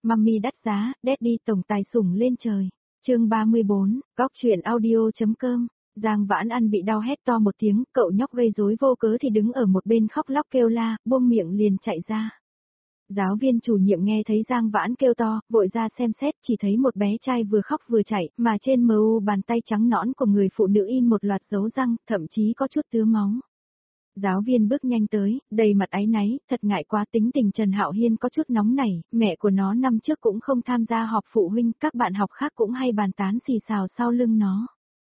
Mummy đắt giá, Daddy tổng tài sủng lên trời. Chương 34, góc truyện audio.com. Giang Vãn Ăn bị đau hét to một tiếng, cậu nhóc gây rối vô cớ thì đứng ở một bên khóc lóc kêu la, buông miệng liền chạy ra. Giáo viên chủ nhiệm nghe thấy Giang Vãn kêu to, vội ra xem xét, chỉ thấy một bé trai vừa khóc vừa chạy, mà trên mu bàn tay trắng nõn của người phụ nữ in một loạt dấu răng, thậm chí có chút tứa máu. Giáo viên bước nhanh tới, đầy mặt áy náy, thật ngại quá, tính tình Trần Hạo Hiên có chút nóng nảy, mẹ của nó năm trước cũng không tham gia họp phụ huynh, các bạn học khác cũng hay bàn tán xì xào sau lưng nó.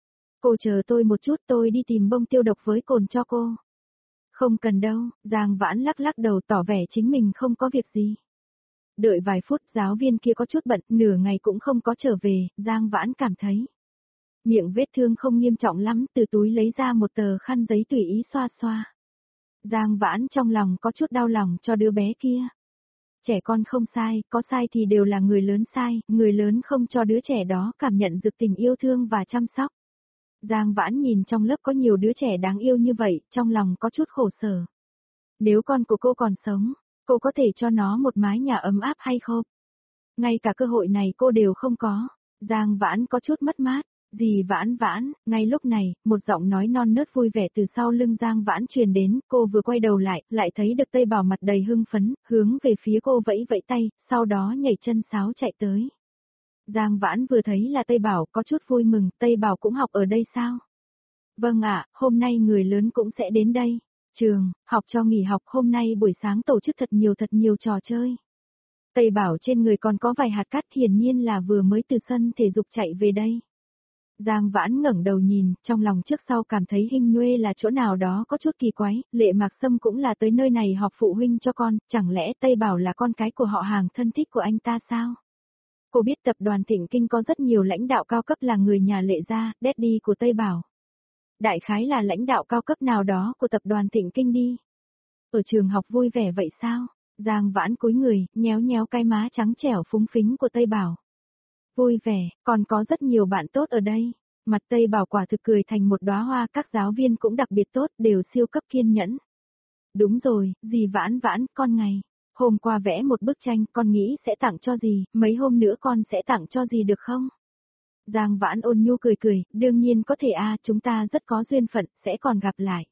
Cô chờ tôi một chút, tôi đi tìm bông tiêu độc với cồn cho cô. Không cần đâu, Giang Vãn lắc lắc đầu tỏ vẻ chính mình không có việc gì. Đợi vài phút, giáo viên kia có chút bận, nửa ngày cũng không có trở về, Giang Vãn cảm thấy miệng vết thương không nghiêm trọng lắm, từ túi lấy ra một tờ khăn giấy tùy ý xoa xoa. Giang Vãn trong lòng có chút đau lòng cho đứa bé kia. Trẻ con không sai, có sai thì đều là người lớn sai, người lớn không cho đứa trẻ đó cảm nhận được tình yêu thương và chăm sóc. Giang Vãn nhìn trong lớp có nhiều đứa trẻ đáng yêu như vậy, trong lòng có chút khổ sở. Nếu con của cô còn sống, cô có thể cho nó một mái nhà ấm áp hay không? Ngay cả cơ hội này cô đều không có. Giang Vãn có chút mất mát. Dì Vãn Vãn, ngay lúc này, một giọng nói non nớt vui vẻ từ sau lưng Giang Vãn truyền đến, cô vừa quay đầu lại thấy được Tây Bảo mặt đầy hưng phấn, hướng về phía cô vẫy vẫy tay, sau đó nhảy chân sáo chạy tới. Giang Vãn vừa thấy là Tây Bảo có chút vui mừng, Tây Bảo cũng học ở đây sao? Vâng ạ, hôm nay người lớn cũng sẽ đến đây. Trường, học cho nghỉ học, hôm nay buổi sáng tổ chức thật nhiều trò chơi. Tây Bảo trên người còn có vài hạt cát, hiển nhiên là vừa mới từ sân thể dục chạy về đây. Giang Vãn ngẩng đầu nhìn, trong lòng trước sau cảm thấy Hinh Nhuê là chỗ nào đó có chút kỳ quái, Lệ Mạc Sâm cũng là tới nơi này họp phụ huynh cho con, chẳng lẽ Tây Bảo là con cái của họ hàng thân thích của anh ta sao? Cô biết tập đoàn Thịnh Kinh có rất nhiều lãnh đạo cao cấp là người nhà Lệ gia, daddy của Tây Bảo. Đại khái là lãnh đạo cao cấp nào đó của tập đoàn Thịnh Kinh đi. Ở trường học vui vẻ vậy sao? Giang Vãn cúi người, nhéo nhéo cái má trắng trẻo phúng phính của Tây Bảo. Vui vẻ, còn có rất nhiều bạn tốt ở đây. Mặt Tây Bảo quả thực cười thành một đóa hoa, các giáo viên cũng đặc biệt tốt, đều siêu cấp kiên nhẫn. Đúng rồi, dì Vãn Vãn, con ngày. Hôm qua vẽ một bức tranh, con nghĩ sẽ tặng cho dì, mấy hôm nữa con sẽ tặng cho dì được không? Giang Vãn ôn nhu cười, đương nhiên có thể chúng ta rất có duyên phận, sẽ còn gặp lại.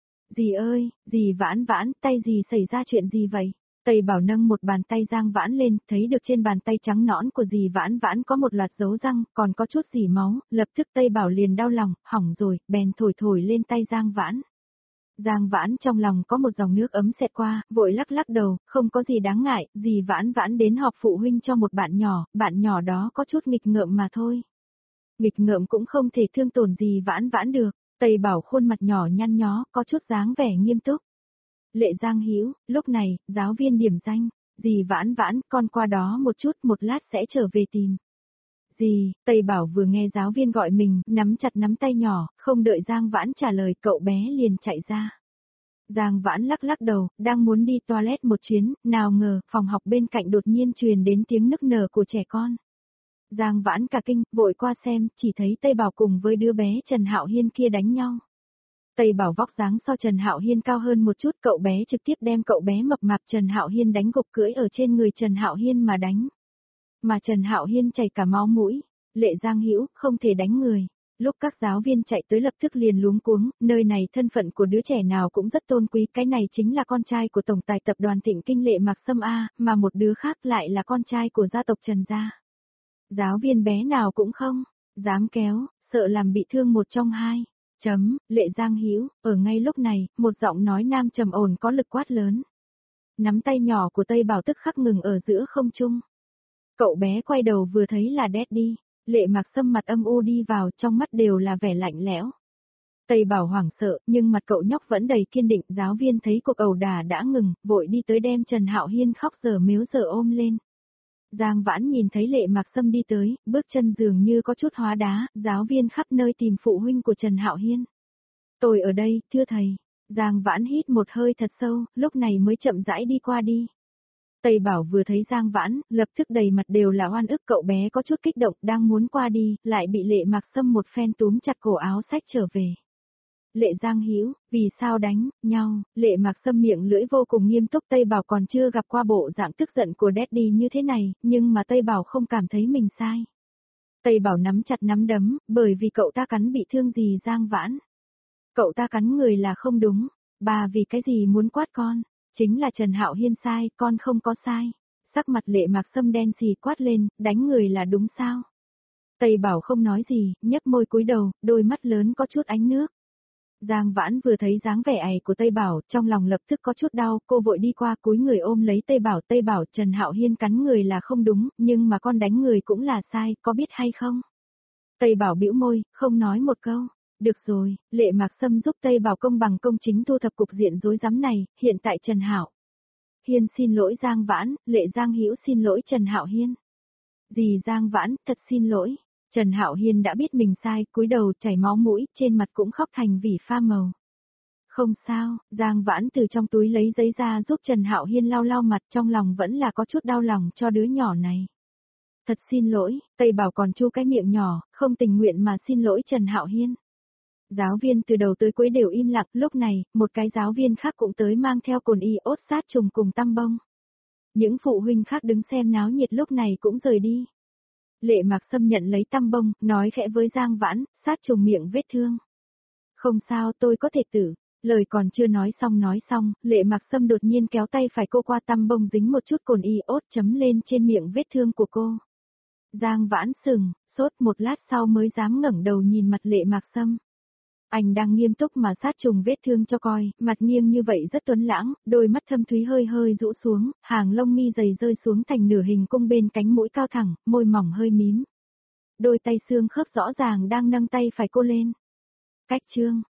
Dì ơi, dì Vãn Vãn, tay dì xảy ra chuyện gì vậy? Tây Bảo nâng một bàn tay Giang Vãn lên, thấy được trên bàn tay trắng nõn của dì Vãn Vãn có một loạt dấu răng, còn có chút dì máu, lập tức Tây Bảo liền đau lòng, hỏng rồi, bèn thổi lên tay Giang Vãn. Giang Vãn trong lòng có một dòng nước ấm xẹt qua, vội lắc lắc đầu, không có gì đáng ngại, dì Vãn Vãn đến họp phụ huynh cho một bạn nhỏ đó có chút nghịch ngợm mà thôi. Nghịch ngợm cũng không thể thương tổn dì Vãn Vãn được, Tây Bảo khuôn mặt nhỏ nhăn nhó, có chút dáng vẻ nghiêm túc. Lệ Giang Hữu, lúc này, giáo viên điểm danh, dì Vãn Vãn, con qua đó một chút, một lát sẽ trở về tìm. Dì, Tây Bảo vừa nghe giáo viên gọi mình, nắm chặt nắm tay nhỏ, không đợi Giang Vãn trả lời, cậu bé liền chạy ra. Giang Vãn lắc lắc đầu, đang muốn đi toilet một chuyến, nào ngờ, phòng học bên cạnh đột nhiên truyền đến tiếng nức nở của trẻ con. Giang Vãn cả kinh, vội qua xem, chỉ thấy Tây Bảo cùng với đứa bé Trần Hạo Hiên kia đánh nhau. Tây Bảo vóc dáng so Trần Hạo Hiên cao hơn một chút, cậu bé trực tiếp đem cậu bé mập mạp Trần Hạo Hiên đánh gục cưỡi ở trên người Trần Hạo Hiên mà đánh. Mà Trần Hạo Hiên chảy cả máu mũi, Lệ Giang Hữu không thể đánh người. Lúc các giáo viên chạy tới lập tức liền luống cuống, nơi này thân phận của đứa trẻ nào cũng rất tôn quý, cái này chính là con trai của tổng tài tập đoàn Thịnh Kinh Lệ Mạc Sâm mà một đứa khác lại là con trai của gia tộc Trần gia. Giáo viên bé nào cũng không dám kéo, sợ làm bị thương một trong hai. Lệ Giang Hữu, ở ngay lúc này, một giọng nói nam trầm ổn có lực quát lớn. Nắm tay nhỏ của Tây Bảo tức khắc ngừng ở giữa không trung. Cậu bé quay đầu vừa thấy là Daddy, Lệ Mạc Sâm mặt âm u đi vào, trong mắt đều là vẻ lạnh lẽo. Tây Bảo hoảng sợ, nhưng mặt cậu nhóc vẫn đầy kiên định, giáo viên thấy cuộc ẩu đả đã ngừng, vội đi tới đem Trần Hạo Hiên khóc dở mếu dở ôm lên. Giang Vãn nhìn thấy Lệ Mạc Sâm đi tới, bước chân dường như có chút hóa đá, giáo viên khắp nơi tìm phụ huynh của Trần Hạo Hiên. Tôi ở đây, thưa thầy. Giang Vãn hít một hơi thật sâu, lúc này mới chậm rãi đi qua đi. Tây Bảo vừa thấy Giang Vãn, lập tức đầy mặt đều là oan ức, cậu bé có chút kích động, đang muốn qua đi, lại bị Lệ Mạc Sâm một phen túm chặt cổ áo xách trở về. Lệ Giang Hữu, vì sao đánh nhau? Lệ Mạc Sâm miệng lưỡi vô cùng nghiêm túc. Tây Bảo còn chưa gặp qua bộ dạng tức giận của Daddy như thế này, nhưng mà Tây Bảo không cảm thấy mình sai. Tây Bảo nắm chặt nắm đấm, bởi vì cậu ta cắn bị thương gì Giang Vãn. Cậu ta cắn người là không đúng, bà vì cái gì muốn quát con, chính là Trần Hạo Hiên sai, con không có sai. Sắc mặt Lệ Mạc Sâm đen xì quát lên, đánh người là đúng sao? Tây Bảo không nói gì, nhếch môi cúi đầu, đôi mắt lớn có chút ánh nước. Giang Vãn vừa thấy dáng vẻ ải của Tây Bảo, trong lòng lập tức có chút đau, cô vội đi qua cúi người ôm lấy Tây Bảo Trần Hạo Hiên cắn người là không đúng, nhưng mà con đánh người cũng là sai, có biết hay không? Tây Bảo bĩu môi, không nói một câu. Được rồi, Lệ Mạc Sâm giúp Tây Bảo công bằng công chính thu thập cục diện rối rắm này, hiện tại Trần Hạo Hiên xin lỗi Giang Vãn, Lệ Giang Hữu xin lỗi Trần Hạo Hiên. Dì Giang Vãn, thật xin lỗi. Trần Hạo Hiên đã biết mình sai, cúi đầu chảy máu mũi, trên mặt cũng khóc thành vỉ pha màu. Không sao, Giang Vãn từ trong túi lấy giấy ra giúp Trần Hạo Hiên lau lau mặt, trong lòng vẫn là có chút đau lòng cho đứa nhỏ này. Thật xin lỗi, Tây Bảo còn chu cái miệng nhỏ, không tình nguyện mà xin lỗi Trần Hạo Hiên. Giáo viên từ đầu tới cuối đều im lặng, lúc này, một cái giáo viên khác cũng tới mang theo cồn iốt sát trùng cùng tăm bông. Những phụ huynh khác đứng xem náo nhiệt lúc này cũng rời đi. Lệ Mạc Sâm nhận lấy tăm bông, nói khẽ với Giang Vãn, sát trùng miệng vết thương. Không sao, tôi có thể tử. Lời còn chưa nói xong, Lệ Mạc Sâm đột nhiên kéo tay phải cô qua tăm bông dính một chút cồn iốt chấm lên trên miệng vết thương của cô. Giang Vãn sừng, sốt một lát sau mới dám ngẩng đầu nhìn mặt Lệ Mạc Sâm. Anh đang nghiêm túc mà sát trùng vết thương cho coi, mặt nghiêng như vậy rất tuấn lãng, đôi mắt thâm thúy hơi hơi rũ xuống, hàng lông mi dày rơi xuống thành nửa hình cung bên cánh mũi cao thẳng, môi mỏng hơi mím. Đôi tay xương khớp rõ ràng đang nâng tay phải cô lên. Cách chương